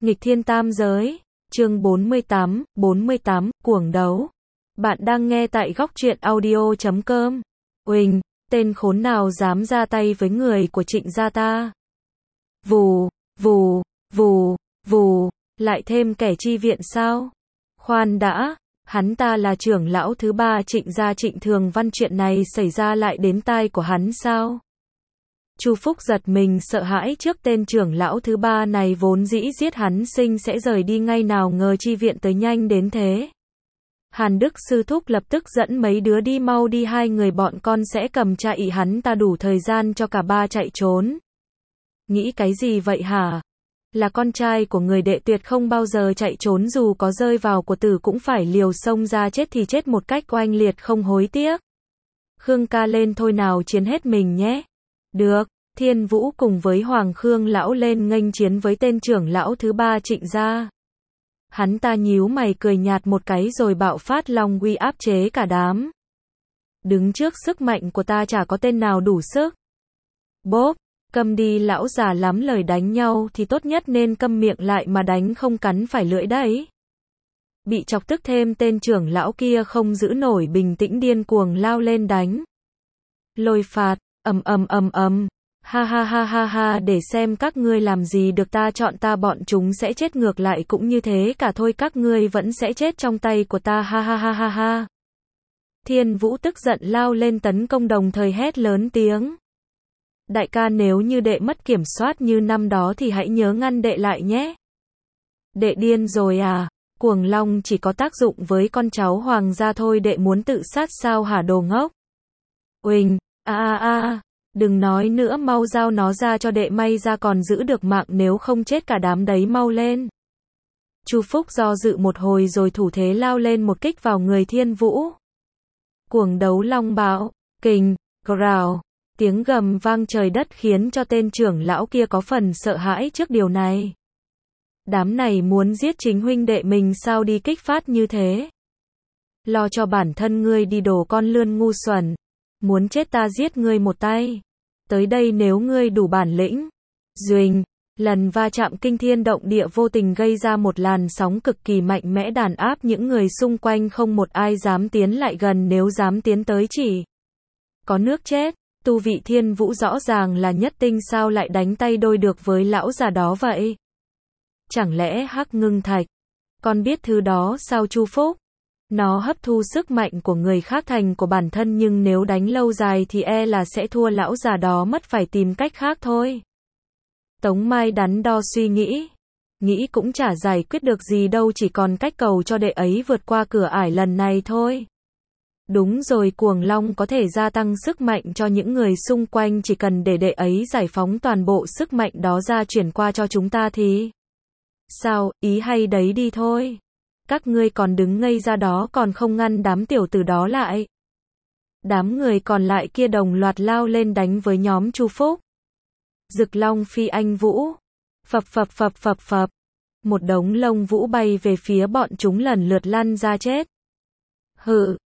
Nghịch thiên tam giới, chương 48, cuồng đấu. Bạn đang nghe tại góc truyện audio.com. Uỳnh, tên khốn nào dám ra tay với người của Trịnh gia ta? Vù, vù, vù, vù, lại thêm kẻ chi viện sao? Khoan đã, hắn ta là trưởng lão thứ ba Trịnh gia Trịnh Thường Văn, chuyện này xảy ra lại đến tai của hắn sao? Chu Phúc giật mình sợ hãi trước tên trưởng lão thứ ba này, vốn dĩ giết hắn sinh sẽ rời đi ngay, nào ngờ chi viện tới nhanh đến thế. Hàn Đức sư thúc lập tức dẫn mấy đứa đi, mau đi, hai người bọn con sẽ cầm chạy hắn ta, đủ thời gian cho cả ba chạy trốn. Nghĩ cái gì vậy hả? Là con trai của người đệ tuyệt không bao giờ chạy trốn, dù có rơi vào của tử cũng phải liều xông ra chết thì chết một cách oanh liệt không hối tiếc. Khương ca lên thôi nào, chiến hết mình nhé. Được, Thiên Vũ cùng với Hoàng Khương lão lên nghênh chiến với tên trưởng lão thứ ba Trịnh gia. Hắn ta nhíu mày cười nhạt một cái rồi bạo phát long uy áp chế cả đám. Đứng trước sức mạnh của ta chả có tên nào đủ sức. Bốp, câm đi lão già, lắm lời, đánh nhau thì tốt nhất nên câm miệng lại mà đánh, không cắn phải lưỡi đấy. Bị chọc tức thêm, tên trưởng lão kia không giữ nổi bình tĩnh, điên cuồng lao lên đánh. Lôi phạt, ầm ầm ầm ầm. Ha ha ha ha ha, để xem các ngươi làm gì được ta, chọn ta bọn chúng sẽ chết, ngược lại cũng như thế cả thôi, các ngươi vẫn sẽ chết trong tay của ta, ha ha ha ha ha. Thiên Vũ tức giận lao lên tấn công, đồng thời hét lớn tiếng. Đại ca, nếu như đệ mất kiểm soát như năm đó thì hãy nhớ ngăn đệ lại nhé. Đệ điên rồi à? Cuồng long chỉ có tác dụng với con cháu hoàng gia thôi, đệ muốn tự sát sao hả đồ ngốc? Uỳnh, đừng nói nữa, mau giao nó ra cho đệ, may ra còn giữ được mạng, nếu không chết cả đám đấy, mau lên. Chu Phúc do dự một hồi rồi thủ thế lao lên một kích vào người Thiên Vũ. Cuồng đấu long bạo, kình, growl, tiếng gầm vang trời đất khiến cho tên trưởng lão kia có phần sợ hãi trước điều này. Đám này muốn giết chính huynh đệ mình sao, đi kích phát như thế? Lo cho bản thân ngươi đi, đồ con lươn ngu xuẩn. Muốn chết ta giết ngươi một tay. Tới đây nếu ngươi đủ bản lĩnh. Duỳnh, lần va chạm kinh thiên động địa vô tình gây ra một làn sóng cực kỳ mạnh mẽ, đàn áp những người xung quanh, không một ai dám tiến lại gần, nếu dám tiến tới chỉ có nước chết. Tu vị Thiên Vũ rõ ràng là nhất tinh, sao lại đánh tay đôi được với lão già đó vậy? Chẳng lẽ Hắc Ngưng Thạch? Con biết thứ đó sao Chu Phúc? Nó hấp thu sức mạnh của người khác thành của bản thân, nhưng nếu đánh lâu dài thì e là sẽ thua lão già đó mất, phải tìm cách khác thôi. Tống Mai đắn đo suy nghĩ. Nghĩ cũng chả giải quyết được gì đâu, chỉ còn cách cầu cho đệ ấy vượt qua cửa ải lần này thôi. Đúng rồi, cuồng long có thể gia tăng sức mạnh cho những người xung quanh, chỉ cần để đệ ấy giải phóng toàn bộ sức mạnh đó ra chuyển qua cho chúng ta thì... Sao, ý hay đấy, đi thôi. Các ngươi còn đứng ngây ra đó, còn không ngăn đám tiểu tử đó lại. Đám người còn lại kia đồng loạt lao lên đánh với nhóm Chu Phúc. Rực long phi anh vũ. Phập phập phập phập phập. Một đống lông vũ bay về phía bọn chúng, lần lượt lăn ra chết. Hự,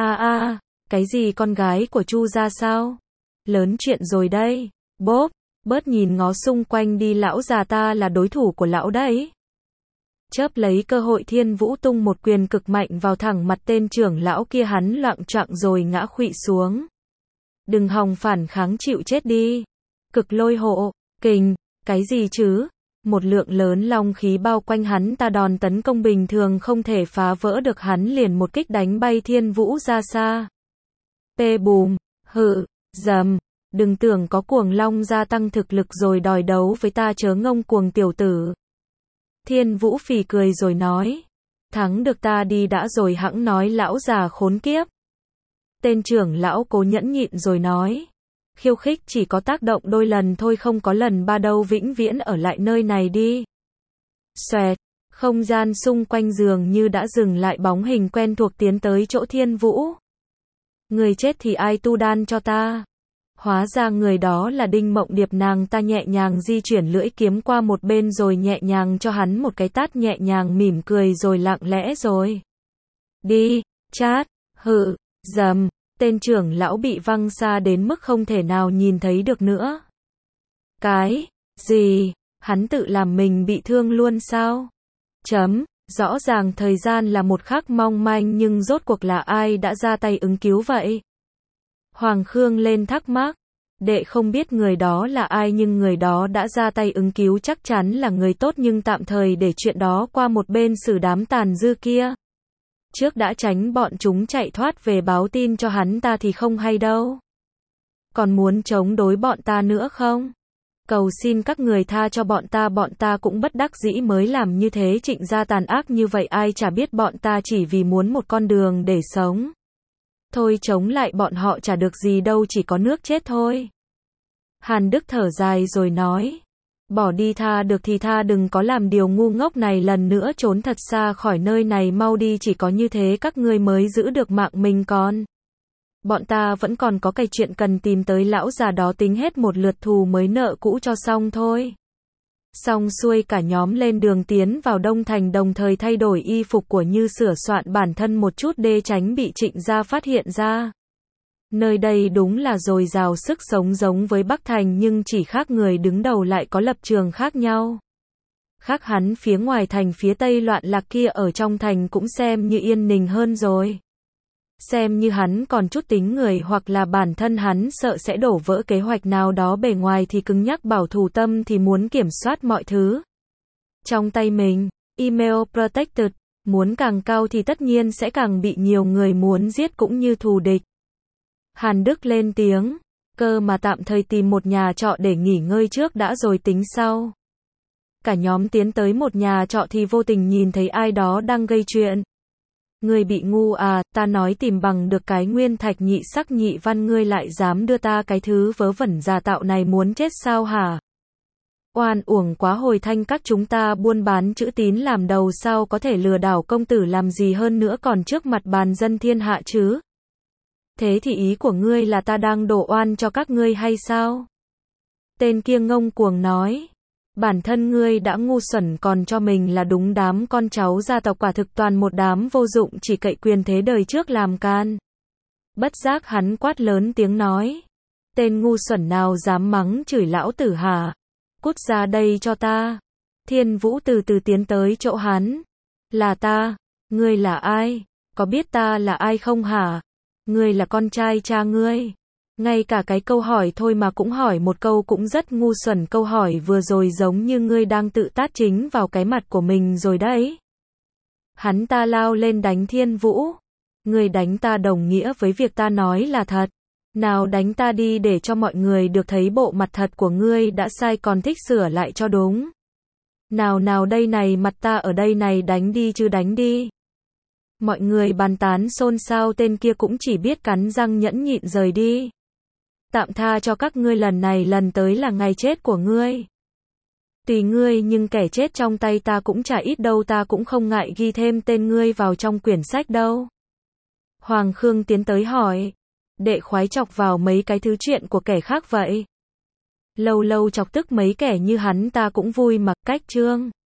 cái gì, con gái của Chu gia sao? Lớn chuyện rồi đây. Bốp, bớt nhìn ngó xung quanh đi, lão già ta là đối thủ của lão đấy. Chớp lấy cơ hội, Thiên Vũ tung một quyền cực mạnh vào thẳng mặt tên trưởng lão kia, hắn loạng choạng rồi ngã khuỵu xuống. Đừng hòng phản kháng, chịu chết đi. Cực lôi hộ, kình, cái gì chứ? Một lượng lớn long khí bao quanh hắn ta, đòn tấn công bình thường không thể phá vỡ được, hắn liền một kích đánh bay Thiên Vũ ra xa. Pê bùm, hự, dầm, đừng tưởng có cuồng long gia tăng thực lực rồi đòi đấu với ta, chớ ngông cuồng tiểu tử. Thiên Vũ phì cười rồi nói. Thắng được ta đi đã rồi hẵng nói, lão già khốn kiếp. Tên trưởng lão cố nhẫn nhịn rồi nói. Khiêu khích chỉ có tác động đôi lần thôi, không có lần ba đâu, vĩnh viễn ở lại nơi này đi. Xoẹt, không gian xung quanh dường như đã dừng lại, bóng hình quen thuộc tiến tới chỗ Thiên Vũ. Người chết thì ai tu đan cho ta? Hóa ra người đó là Đinh Mộng Điệp, nàng ta nhẹ nhàng di chuyển lưỡi kiếm qua một bên rồi nhẹ nhàng cho hắn một cái tát, nhẹ nhàng mỉm cười rồi lặng lẽ rồi. Đi, chát, hự, dầm, tên trưởng lão bị văng xa đến mức không thể nào nhìn thấy được nữa. Cái gì? Hắn tự làm mình bị thương luôn sao? Rõ ràng thời gian là một khắc mong manh nhưng rốt cuộc là ai đã ra tay ứng cứu vậy? Hoàng Khương lên thắc mắc. Đệ không biết người đó là ai nhưng người đó đã ra tay ứng cứu chắc chắn là người tốt nhưng tạm thời để chuyện đó qua một bên xử đám tàn dư kia. Trước đã tránh bọn chúng chạy thoát về báo tin cho hắn ta thì không hay đâu. Còn muốn chống đối bọn ta nữa không? Cầu xin các người tha cho bọn ta cũng bất đắc dĩ mới làm như thế. Trịnh gia tàn ác như vậy ai chả biết bọn ta chỉ vì muốn một con đường để sống. Thôi chống lại bọn họ chả được gì đâu chỉ có nước chết thôi. Hàn Đức thở dài rồi nói. Bỏ đi tha được thì tha đừng có làm điều ngu ngốc này lần nữa trốn thật xa khỏi nơi này mau đi chỉ có như thế các ngươi mới giữ được mạng mình con. Bọn ta vẫn còn có cái chuyện cần tìm tới lão già đó tính hết một lượt thù mới nợ cũ cho xong thôi. Xong xuôi cả nhóm lên đường tiến vào Đông Thành đồng thời thay đổi y phục của Như sửa soạn bản thân một chút để tránh bị Trịnh gia phát hiện ra. Nơi đây đúng là dồi dào sức sống giống với Bắc Thành nhưng chỉ khác người đứng đầu lại có lập trường khác nhau. Khác hắn phía ngoài thành phía tây loạn lạc kia ở trong thành cũng xem như yên ninh hơn rồi. Xem như hắn còn chút tính người hoặc là bản thân hắn sợ sẽ đổ vỡ kế hoạch nào đó bề ngoài thì cứng nhắc bảo thủ tâm thì muốn kiểm soát mọi thứ. Trong tay mình, email protected, muốn càng cao thì tất nhiên sẽ càng bị nhiều người muốn giết cũng như thù địch. Hàn Đức lên tiếng, cơ mà tạm thời tìm một nhà trọ để nghỉ ngơi trước đã rồi tính sau. Cả nhóm tiến tới một nhà trọ thì vô tình nhìn thấy ai đó đang gây chuyện. Ngươi bị ngu à, ta nói tìm bằng được cái nguyên thạch nhị sắc nhị văn ngươi lại dám đưa ta cái thứ vớ vẩn giả tạo này muốn chết sao hả? Oan uổng quá hồi thanh các chúng ta buôn bán chữ tín làm đầu sao có thể lừa đảo công tử làm gì hơn nữa còn trước mặt bàn dân thiên hạ chứ? Thế thì ý của ngươi là ta đang đổ oan cho các ngươi hay sao? Tên kia ngông cuồng nói. Bản thân ngươi đã ngu xuẩn còn cho mình là đúng đám con cháu gia tộc quả thực toàn một đám vô dụng chỉ cậy quyền thế đời trước làm can. Bất giác hắn quát lớn tiếng nói. Tên ngu xuẩn nào dám mắng chửi lão tử hả? Cút ra đây cho ta. Thiên Vũ từ từ tiến tới chỗ hắn. Là ta. Ngươi là ai? Có biết ta là ai không hả? Ngươi là con trai cha ngươi. Ngay cả cái câu hỏi thôi mà cũng hỏi một câu cũng rất ngu xuẩn câu hỏi vừa rồi giống như ngươi đang tự tát chính vào cái mặt của mình rồi đấy. Hắn ta lao lên đánh Thiên Vũ. Ngươi đánh ta đồng nghĩa với việc ta nói là thật. Nào đánh ta đi để cho mọi người được thấy bộ mặt thật của ngươi đã sai còn thích sửa lại cho đúng. Nào đây này mặt ta ở đây này đánh đi chứ đánh đi. Mọi người bàn tán xôn xao tên kia cũng chỉ biết cắn răng nhẫn nhịn rời đi. Tạm tha cho các ngươi lần này lần tới là ngày chết của ngươi. Tùy ngươi nhưng kẻ chết trong tay ta cũng chả ít đâu ta cũng không ngại ghi thêm tên ngươi vào trong quyển sách đâu. Hoàng Khương tiến tới hỏi. Đệ khoái chọc vào mấy cái thứ chuyện của kẻ khác vậy. Lâu lâu chọc tức mấy kẻ như hắn ta cũng vui mặc cách trương.